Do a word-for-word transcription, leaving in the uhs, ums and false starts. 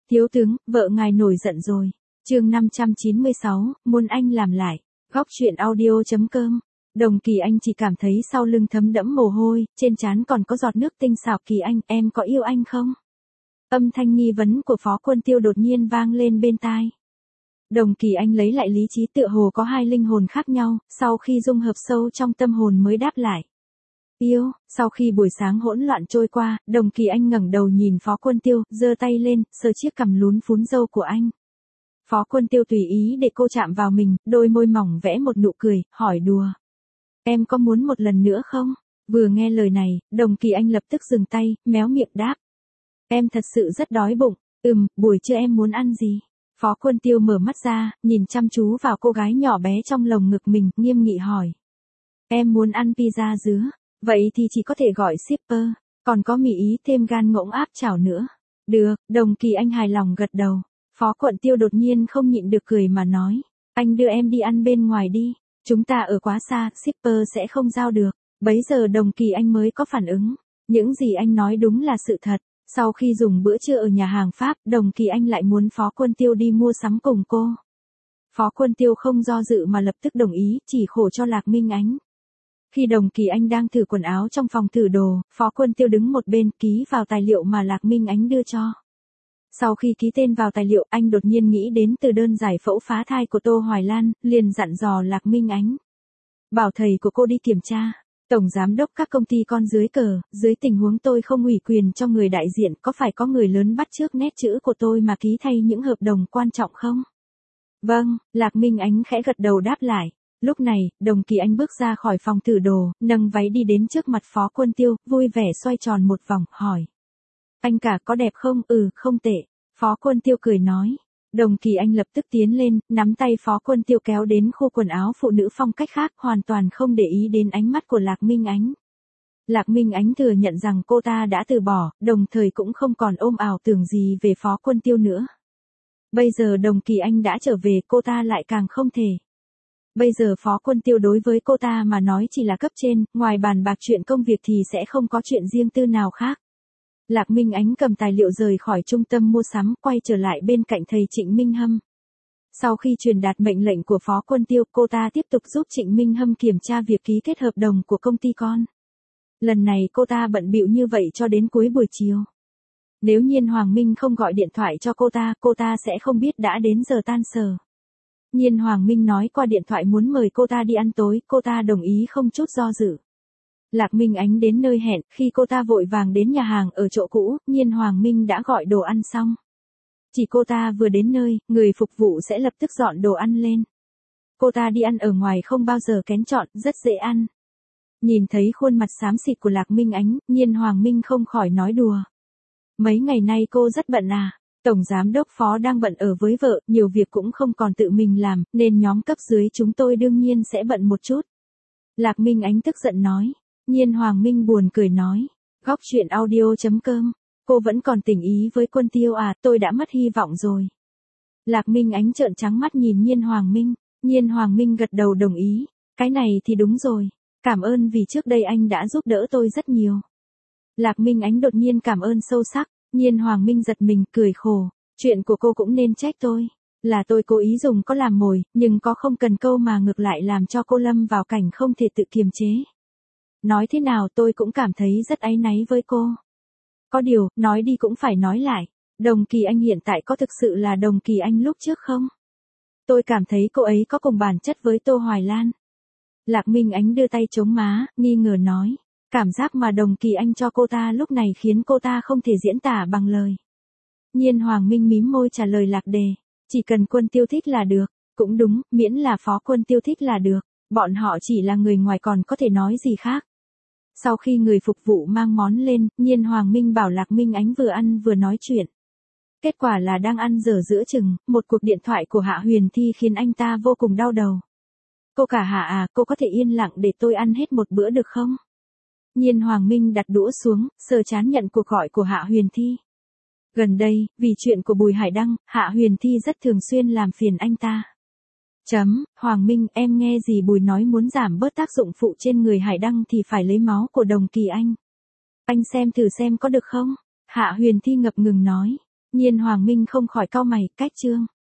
Thiếu tướng, vợ ngài nổi giận rồi. Chương năm trăm chín mươi sáu, muốn anh làm lại. Góc truyện audio chấm com. Đồng Kỳ Anh chỉ cảm thấy sau lưng thấm đẫm mồ hôi, trên trán còn có giọt nước tinh xảo. Kỳ Anh, em có yêu anh không? Âm thanh nghi vấn của Phó Quân Tiêu đột nhiên vang lên bên tai. Đồng Kỳ Anh lấy lại lý trí, tựa hồ có hai linh hồn khác nhau, sau khi dung hợp sâu trong tâm hồn mới đáp lại. Yêu. Sau khi buổi sáng hỗn loạn trôi qua, Đồng Kỳ Anh ngẩng đầu nhìn Phó Quân Tiêu, giơ tay lên, sờ chiếc cằm lún phún râu của anh. Phó Quân Tiêu tùy ý để cô chạm vào mình, đôi môi mỏng vẽ một nụ cười, hỏi đùa. Em có muốn một lần nữa không? Vừa nghe lời này, Đồng Kỳ Anh lập tức dừng tay, méo miệng đáp. Em thật sự rất đói bụng. Ừm, buổi trưa em muốn ăn gì? Phó Quân Tiêu mở mắt ra, nhìn chăm chú vào cô gái nhỏ bé trong lồng ngực mình, nghiêm nghị hỏi. Em muốn ăn pizza dứa. Vậy thì chỉ có thể gọi shipper, còn có mì ý thêm gan ngỗng áp chảo nữa. Được, Đồng Kỳ Anh hài lòng gật đầu. Phó Quân Tiêu đột nhiên không nhịn được cười mà nói. Anh đưa em đi ăn bên ngoài đi, chúng ta ở quá xa, shipper sẽ không giao được. Bấy giờ Đồng Kỳ Anh mới có phản ứng. Những gì anh nói đúng là sự thật. Sau khi dùng bữa trưa ở nhà hàng Pháp, Đồng Kỳ Anh lại muốn Phó Quân Tiêu đi mua sắm cùng cô. Phó Quân Tiêu không do dự mà lập tức đồng ý, chỉ khổ cho Lạc Minh Ánh. Khi Đồng Kỳ Anh đang thử quần áo trong phòng thử đồ, Phó Quân Tiêu đứng một bên ký vào tài liệu mà Lạc Minh Ánh đưa cho. Sau khi ký tên vào tài liệu, anh đột nhiên nghĩ đến từ đơn giải phẫu phá thai của Tô Hoài Lan, liền dặn dò Lạc Minh Ánh. Bảo thầy của cô đi kiểm tra. Tổng giám đốc các công ty con dưới cờ, dưới tình huống tôi không ủy quyền cho người đại diện, có phải có người lớn bắt chước nét chữ của tôi mà ký thay những hợp đồng quan trọng không? Vâng, Lạc Minh Ánh khẽ gật đầu đáp lại. Lúc này, Đồng Kỳ Anh bước ra khỏi phòng thử đồ, nâng váy đi đến trước mặt Phó Quân Tiêu, vui vẻ xoay tròn một vòng, hỏi. Anh cả có đẹp không? Ừ, không tệ. Phó Quân Tiêu cười nói. Đồng Kỳ Anh lập tức tiến lên, nắm tay Phó Quân Tiêu kéo đến khu quần áo phụ nữ phong cách khác, hoàn toàn không để ý đến ánh mắt của Lạc Minh Ánh. Lạc Minh Ánh thừa nhận rằng cô ta đã từ bỏ, đồng thời cũng không còn ôm ảo tưởng gì về Phó Quân Tiêu nữa. Bây giờ Đồng Kỳ Anh đã trở về, cô ta lại càng không thể. Bây giờ Phó Quân Tiêu đối với cô ta mà nói chỉ là cấp trên, ngoài bàn bạc chuyện công việc thì sẽ không có chuyện riêng tư nào khác. Lạc Minh Ánh cầm tài liệu rời khỏi trung tâm mua sắm, quay trở lại bên cạnh thầy Trịnh Minh Hâm. Sau khi truyền đạt mệnh lệnh của Phó Quân Tiêu, cô ta tiếp tục giúp Trịnh Minh Hâm kiểm tra việc ký kết hợp đồng của công ty con. Lần này cô ta bận bịu như vậy cho đến cuối buổi chiều. Nếu Nhiên Hoàng Minh không gọi điện thoại cho cô ta, cô ta sẽ không biết đã đến giờ tan sở. Nhiên Hoàng Minh nói qua điện thoại muốn mời cô ta đi ăn tối, cô ta đồng ý không chút do dự. Lạc Minh Ánh đến nơi hẹn, khi cô ta vội vàng đến nhà hàng ở chỗ cũ, Nhiên Hoàng Minh đã gọi đồ ăn xong. Chỉ cô ta vừa đến nơi, người phục vụ sẽ lập tức dọn đồ ăn lên. Cô ta đi ăn ở ngoài không bao giờ kén chọn, rất dễ ăn. Nhìn thấy khuôn mặt xám xịt của Lạc Minh Ánh, Nhiên Hoàng Minh không khỏi nói đùa. Mấy ngày nay cô rất bận à? Tổng giám đốc Phó đang bận ở với vợ, nhiều việc cũng không còn tự mình làm, nên nhóm cấp dưới chúng tôi đương nhiên sẽ bận một chút. Lạc Minh Ánh tức giận nói. Nhiên Hoàng Minh buồn cười nói. Góc truyện audio chấm com. Cô vẫn còn tình ý với Quân Tiêu à, tôi đã mất hy vọng rồi. Lạc Minh Ánh trợn trắng mắt nhìn Nhiên Hoàng Minh. Nhiên Hoàng Minh gật đầu đồng ý. Cái này thì đúng rồi. Cảm ơn vì trước đây anh đã giúp đỡ tôi rất nhiều. Lạc Minh Ánh đột nhiên cảm ơn sâu sắc. Nhiên Hoàng Minh giật mình, cười khổ. Chuyện của cô cũng nên trách tôi. Là tôi cố ý dùng có làm mồi, nhưng có không cần câu mà ngược lại làm cho cô lâm vào cảnh không thể tự kiềm chế. Nói thế nào tôi cũng cảm thấy rất áy náy với cô. Có điều, nói đi cũng phải nói lại. Đồng Kỳ Anh hiện tại có thực sự là Đồng Kỳ Anh lúc trước không? Tôi cảm thấy cô ấy có cùng bản chất với Tô Hoài Lan. Lạc Minh Ánh đưa tay chống má, nghi ngờ nói. Cảm giác mà Đồng Kỳ Anh cho cô ta lúc này khiến cô ta không thể diễn tả bằng lời. Nhiên Hoàng Minh mím môi trả lời Lạc Đề. Chỉ cần Quân Tiêu thích là được. Cũng đúng, miễn là Phó Quân Tiêu thích là được. Bọn họ chỉ là người ngoài còn có thể nói gì khác. Sau khi người phục vụ mang món lên, Nhiên Hoàng Minh bảo Lạc Minh Ánh vừa ăn vừa nói chuyện. Kết quả là đang ăn dở giữa chừng, một cuộc điện thoại của Hạ Huyền Thi khiến anh ta vô cùng đau đầu. Cô cả Hạ à, cô có thể yên lặng để tôi ăn hết một bữa được không? Nhiên Hoàng Minh đặt đũa xuống, sờ chán nhận cuộc gọi của Hạ Huyền Thi. Gần đây, vì chuyện của Bùi Hải Đăng, Hạ Huyền Thi rất thường xuyên làm phiền anh ta. Chấm, Hoàng Minh, em nghe gì Bùi nói muốn giảm bớt tác dụng phụ trên người Hải Đăng thì phải lấy máu của Đồng Kỳ Anh. Anh xem thử xem có được không? Hạ Huyền Thi ngập ngừng nói. Nhiên Hoàng Minh không khỏi cau mày, cách Trương